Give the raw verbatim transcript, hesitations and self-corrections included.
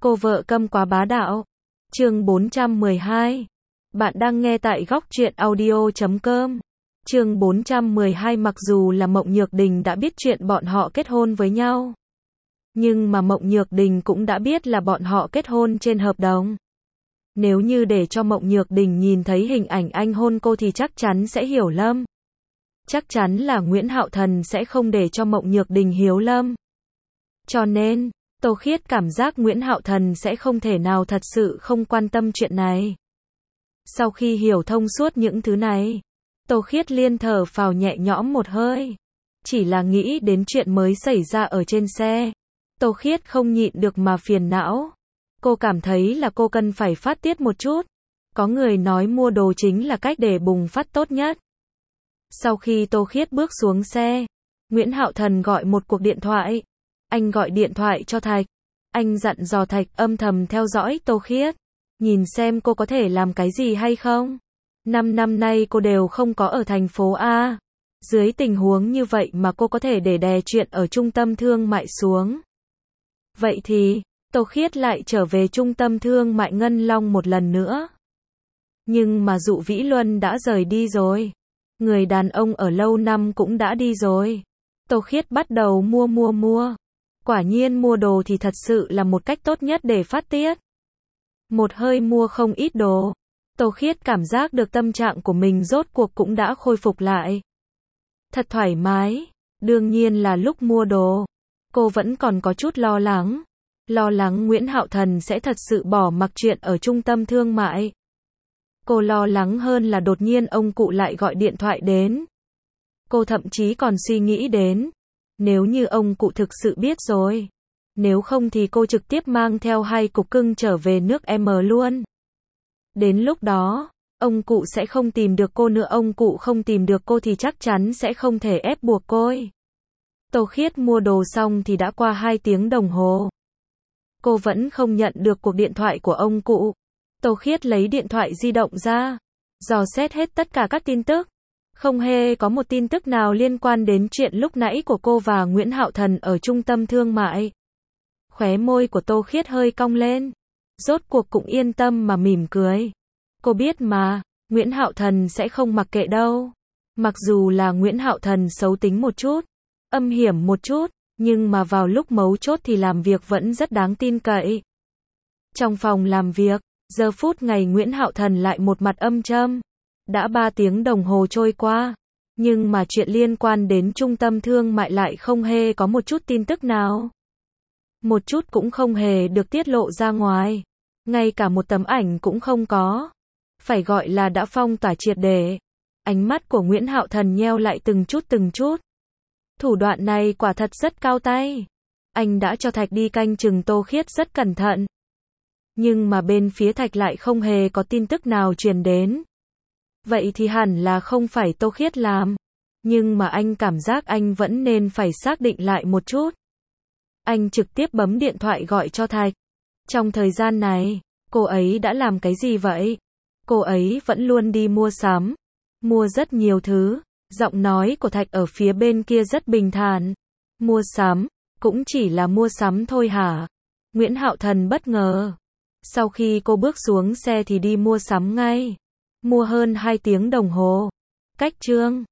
Cô vợ câm quá bá đạo. Chương bốn trăm mười hai. Bạn đang nghe tại góc truyện audio chấm com. Chương bốn trăm mười hai. Mặc dù là Mộng Nhược Đình đã biết chuyện bọn họ kết hôn với nhau, nhưng mà Mộng Nhược Đình cũng đã biết là bọn họ kết hôn trên hợp đồng. Nếu như để cho Mộng Nhược Đình nhìn thấy hình ảnh anh hôn cô thì chắc chắn sẽ hiểu lầm. Chắc chắn là Nguyễn Hạo Thần sẽ không để cho Mộng Nhược Đình hiểu lầm. Cho nên, Tô Khiết cảm giác Nguyễn Hạo Thần sẽ không thể nào thật sự không quan tâm chuyện này. Sau khi hiểu thông suốt những thứ này, Tô Khiết liên thở phào nhẹ nhõm một hơi. Chỉ là nghĩ đến chuyện mới xảy ra ở trên xe, Tô Khiết không nhịn được mà phiền não. Cô cảm thấy là cô cần phải phát tiết một chút. Có người nói mua đồ chính là cách để bùng phát tốt nhất. Sau khi Tô Khiết bước xuống xe, Nguyễn Hạo Thần gọi một cuộc điện thoại. Anh gọi điện thoại cho Thạch. Anh dặn dò Thạch âm thầm theo dõi Tô Khiết, nhìn xem cô có thể làm cái gì hay không. Năm năm nay cô đều không có ở thành phố A. Dưới tình huống như vậy mà cô có thể để đè chuyện ở trung tâm thương mại xuống. Vậy thì, Tô Khiết lại trở về trung tâm thương mại Ngân Long một lần nữa. Nhưng mà Dụ Vĩ Luân đã rời đi rồi. Người đàn ông ở lâu năm cũng đã đi rồi. Tô Khiết bắt đầu mua mua mua. Quả nhiên mua đồ thì thật sự là một cách tốt nhất để phát tiết. Một hơi mua không ít đồ. Tô Khiết cảm giác được tâm trạng của mình rốt cuộc cũng đã khôi phục lại. Thật thoải mái. Đương nhiên là lúc mua đồ, cô vẫn còn có chút lo lắng. Lo lắng Nguyễn Hạo Thần sẽ thật sự bỏ mặc chuyện ở trung tâm thương mại. Cô lo lắng hơn là đột nhiên ông cụ lại gọi điện thoại đến. Cô thậm chí còn suy nghĩ đến, nếu như ông cụ thực sự biết rồi, nếu không thì cô trực tiếp mang theo hai cục cưng trở về nước M luôn. Đến lúc đó, ông cụ sẽ không tìm được cô nữa, ông cụ không tìm được cô thì chắc chắn sẽ không thể ép buộc cô. Tô Khiết mua đồ xong thì đã qua hai tiếng đồng hồ. Cô vẫn không nhận được cuộc điện thoại của ông cụ. Tô Khiết lấy điện thoại di động ra, dò xét hết tất cả các tin tức. Không hề có một tin tức nào liên quan đến chuyện lúc nãy của cô và Nguyễn Hạo Thần ở trung tâm thương mại. Khóe môi của Tô Khiết hơi cong lên. Rốt cuộc cũng yên tâm mà mỉm cười. Cô biết mà, Nguyễn Hạo Thần sẽ không mặc kệ đâu. Mặc dù là Nguyễn Hạo Thần xấu tính một chút, âm hiểm một chút, nhưng mà vào lúc mấu chốt thì làm việc vẫn rất đáng tin cậy. Trong phòng làm việc, giờ phút ngày Nguyễn Hạo Thần lại một mặt âm trầm. Đã ba tiếng đồng hồ trôi qua, nhưng mà chuyện liên quan đến trung tâm thương mại lại không hề có một chút tin tức nào. Một chút cũng không hề được tiết lộ ra ngoài. Ngay cả một tấm ảnh cũng không có. Phải gọi là đã phong tỏa triệt để. Ánh mắt của Nguyễn Hạo Thần nheo lại từng chút từng chút. Thủ đoạn này quả thật rất cao tay. Anh đã cho Thạch đi canh chừng Tô Khiết rất cẩn thận. Nhưng mà bên phía Thạch lại không hề có tin tức nào truyền đến. Vậy thì hẳn là không phải Tô Khiết làm. Nhưng mà anh cảm giác anh vẫn nên phải xác định lại một chút. Anh trực tiếp bấm điện thoại gọi cho Thạch. Trong thời gian này, cô ấy đã làm cái gì vậy? Cô ấy vẫn luôn đi mua sắm. Mua rất nhiều thứ. Giọng nói của Thạch ở phía bên kia rất bình thản. Mua sắm? Cũng chỉ là mua sắm thôi hả? Nguyễn Hạo Thần bất ngờ. Sau khi cô bước xuống xe thì đi mua sắm ngay. Mua hơn hai tiếng đồng hồ. Cách Trương